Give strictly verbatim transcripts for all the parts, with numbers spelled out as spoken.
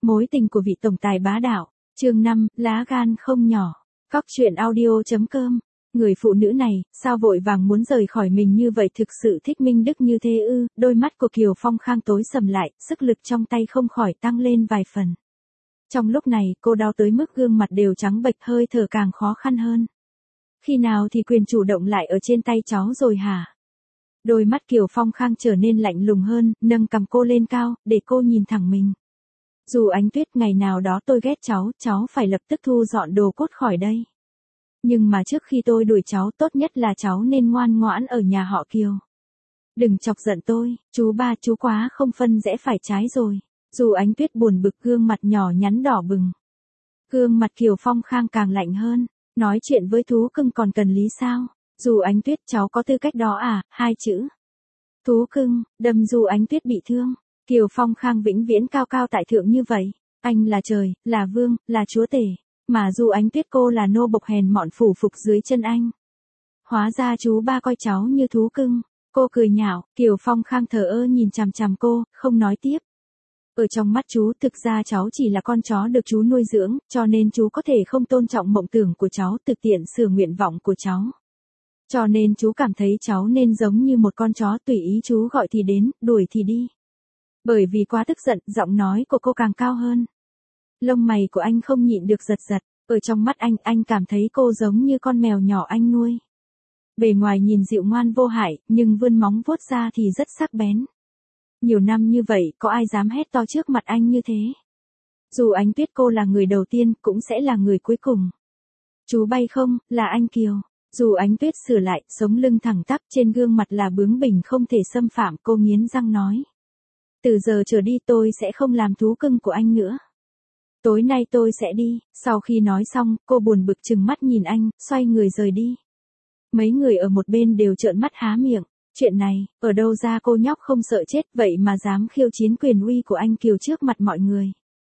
Mối tình của vị tổng tài bá đạo. Chương năm, lá gan không nhỏ. Cóc truyện audio.com. Người phụ nữ này, sao vội vàng muốn rời khỏi mình như vậy, thực sự thích Minh Đức như thế ư? Đôi mắt của Kiều Phong Khang tối sầm lại, sức lực trong tay không khỏi tăng lên vài phần. Trong lúc này, cô đau tới mức gương mặt đều trắng bệch, hơi thở càng khó khăn hơn. Khi nào thì quyền chủ động lại ở trên tay cháu rồi hả? Đôi mắt Kiều Phong Khang trở nên lạnh lùng hơn, nâng cằm cô lên cao, để cô nhìn thẳng mình. Dù Ánh Tuyết, ngày nào đó tôi ghét cháu, cháu phải lập tức thu dọn đồ cốt khỏi đây. Nhưng mà trước khi tôi đuổi cháu, tốt nhất là cháu nên ngoan ngoãn ở nhà họ Kiều. Đừng chọc giận tôi, chú ba chú quá không phân rẽ phải trái rồi. Dù Ánh Tuyết buồn bực, gương mặt nhỏ nhắn đỏ bừng. Gương mặt Kiều Phong Khang càng lạnh hơn, nói chuyện với thú cưng còn cần lý sao? Dù Ánh Tuyết, cháu có tư cách đó à? Hai chữ. Thú cưng, đâm Dù Ánh Tuyết bị thương. Kiều Phong Khang vĩnh viễn cao cao tại thượng như vậy. Anh là trời, là vương, là chúa tể. Mà Dù Ánh Tuyết cô là nô bộc hèn mọn phủ phục dưới chân anh. Hóa ra chú ba coi cháu như thú cưng. Cô cười nhạo, Kiều Phong Khang thờ ơ nhìn chằm chằm cô, không nói tiếp. Ở trong mắt chú, thực ra cháu chỉ là con chó được chú nuôi dưỡng, cho nên chú có thể không tôn trọng mộng tưởng của cháu, thực tiện sửa nguyện vọng của cháu. Cho nên chú cảm thấy cháu nên giống như một con chó, tùy ý chú gọi thì đến, đuổi thì đi. Bởi vì quá tức giận, giọng nói của cô càng cao hơn. Lông mày của anh không nhịn được giật giật, ở trong mắt anh, anh cảm thấy cô giống như con mèo nhỏ anh nuôi. Bề ngoài nhìn dịu ngoan vô hại, nhưng vươn móng vuốt ra thì rất sắc bén. Nhiều năm như vậy, có ai dám hét to trước mặt anh như thế? Dù Ánh Tuyết cô là người đầu tiên, cũng sẽ là người cuối cùng. Chú bay không, là anh Kiều. Dù Ánh Tuyết sửa lại, sống lưng thẳng tắp, trên gương mặt là bướng bỉnh không thể xâm phạm, cô nghiến răng nói. Từ giờ trở đi tôi sẽ không làm thú cưng của anh nữa. Tối nay tôi sẽ đi. Sau khi nói xong, cô buồn bực trừng mắt nhìn anh, xoay người rời đi. Mấy người ở một bên đều trợn mắt há miệng. Chuyện này, ở đâu ra cô nhóc không sợ chết vậy mà dám khiêu chiến quyền uy của anh Kiều trước mặt mọi người.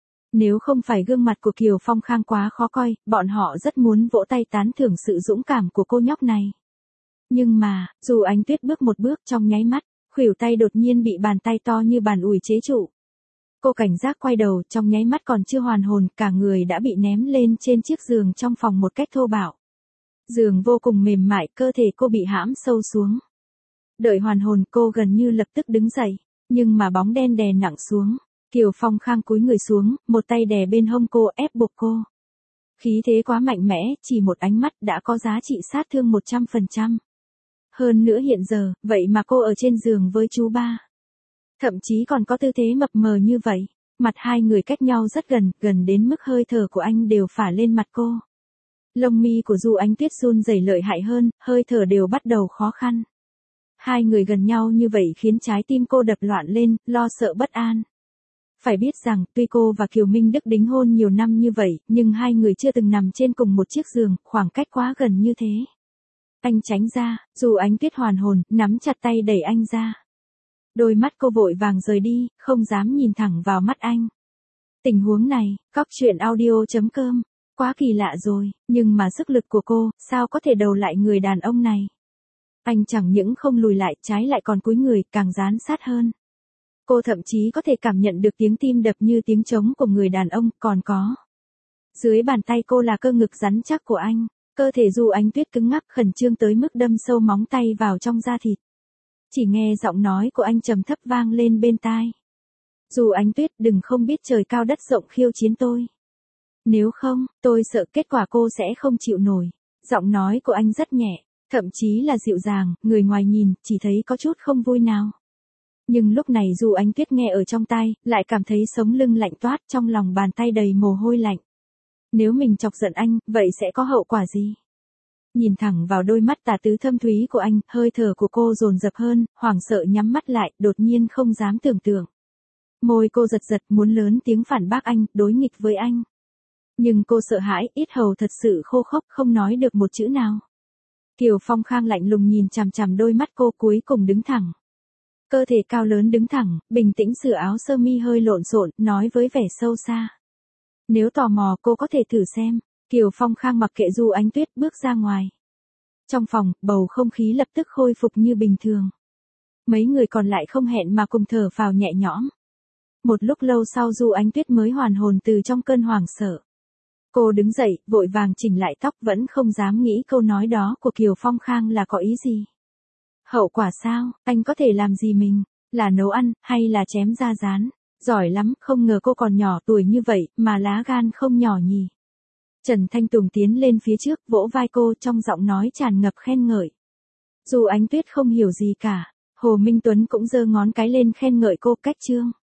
Nếu không phải gương mặt của Kiều Phong Khang quá khó coi, bọn họ rất muốn vỗ tay tán thưởng sự dũng cảm của cô nhóc này. Nhưng mà, Dù Ánh Tuyết bước một bước, trong nháy mắt, khuỷu tay đột nhiên bị bàn tay to như bàn ủi chế trụ. Cô cảnh giác quay đầu, trong nháy mắt còn chưa hoàn hồn, cả người đã bị ném lên trên chiếc giường trong phòng một cách thô bạo. Giường vô cùng mềm mại, cơ thể cô bị hãm sâu xuống. Đợi hoàn hồn, cô gần như lập tức đứng dậy, nhưng mà bóng đen đè nặng xuống. Kiều Phong Khang cúi người xuống, một tay đè bên hông cô, ép buộc cô. Khí thế quá mạnh mẽ, chỉ một ánh mắt đã có giá trị sát thương một trăm phần trăm. Hơn nữa hiện giờ, vậy mà cô ở trên giường với chú ba. Thậm chí còn có tư thế mập mờ như vậy. Mặt hai người cách nhau rất gần, gần đến mức hơi thở của anh đều phả lên mặt cô. Lông mi của Dù Ánh Tuyết run rẩy lợi hại hơn, hơi thở đều bắt đầu khó khăn. Hai người gần nhau như vậy khiến trái tim cô đập loạn lên, lo sợ bất an. Phải biết rằng, tuy cô và Kiều Minh Đức đính hôn nhiều năm như vậy, nhưng hai người chưa từng nằm trên cùng một chiếc giường, khoảng cách quá gần như thế. Anh tránh ra, Dù Ánh Tuyết hoàn hồn, nắm chặt tay đẩy anh ra. Đôi mắt cô vội vàng rời đi, không dám nhìn thẳng vào mắt anh. Tình huống này, cóc truyện audio.com, quá kỳ lạ rồi, nhưng mà sức lực của cô, sao có thể đầu lại người đàn ông này. Anh chẳng những không lùi lại, trái lại còn cúi người, càng dán sát hơn. Cô thậm chí có thể cảm nhận được tiếng tim đập như tiếng trống của người đàn ông, còn có. Dưới bàn tay cô là cơ ngực rắn chắc của anh, cơ thể Dù Ánh Tuyết cứng ngắc, khẩn trương tới mức đâm sâu móng tay vào trong da thịt. Chỉ nghe giọng nói của anh trầm thấp vang lên bên tai. Dù Ánh Tuyết, đừng không biết trời cao đất rộng khiêu chiến tôi. Nếu không, tôi sợ kết quả cô sẽ không chịu nổi. Giọng nói của anh rất nhẹ, thậm chí là dịu dàng, người ngoài nhìn, chỉ thấy có chút không vui nào. Nhưng lúc này Dù Ánh Tuyết nghe ở trong tai, lại cảm thấy sống lưng lạnh toát, trong lòng bàn tay đầy mồ hôi lạnh. Nếu mình chọc giận anh, vậy sẽ có hậu quả gì? Nhìn thẳng vào đôi mắt tà tứ thâm thúy của anh, hơi thở của cô dồn dập hơn, hoảng sợ nhắm mắt lại, đột nhiên không dám tưởng tượng. Môi cô giật giật, muốn lớn tiếng phản bác anh, đối nghịch với anh. Nhưng cô sợ hãi, yết hầu thật sự khô khốc, không nói được một chữ nào. Kiều Phong Khang lạnh lùng nhìn chằm chằm đôi mắt cô, cuối cùng đứng thẳng. Cơ thể cao lớn đứng thẳng, bình tĩnh sửa áo sơ mi hơi lộn xộn, nói với vẻ sâu xa. Nếu tò mò cô có thể thử xem. Kiều Phong Khang mặc kệ Dù Ánh Tuyết, bước ra ngoài. Trong phòng, bầu không khí lập tức khôi phục như bình thường. Mấy người còn lại không hẹn mà cùng thở phào nhẹ nhõm. Một lúc lâu sau Du Ánh Tuyết mới hoàn hồn từ trong cơn hoảng sợ. Cô đứng dậy, vội vàng chỉnh lại tóc, vẫn không dám nghĩ câu nói đó của Kiều Phong Khang là có ý gì. Hậu quả sao, anh có thể làm gì mình, là nấu ăn, hay là chém da rán? Giỏi lắm, không ngờ cô còn nhỏ tuổi như vậy, mà lá gan không nhỏ nhỉ. Trần Thanh Tùng tiến lên phía trước, vỗ vai cô, trong giọng nói tràn ngập khen ngợi. Du Ánh Tuyết không hiểu gì cả, Hồ Minh Tuấn cũng giơ ngón cái lên khen ngợi cô. Cách chương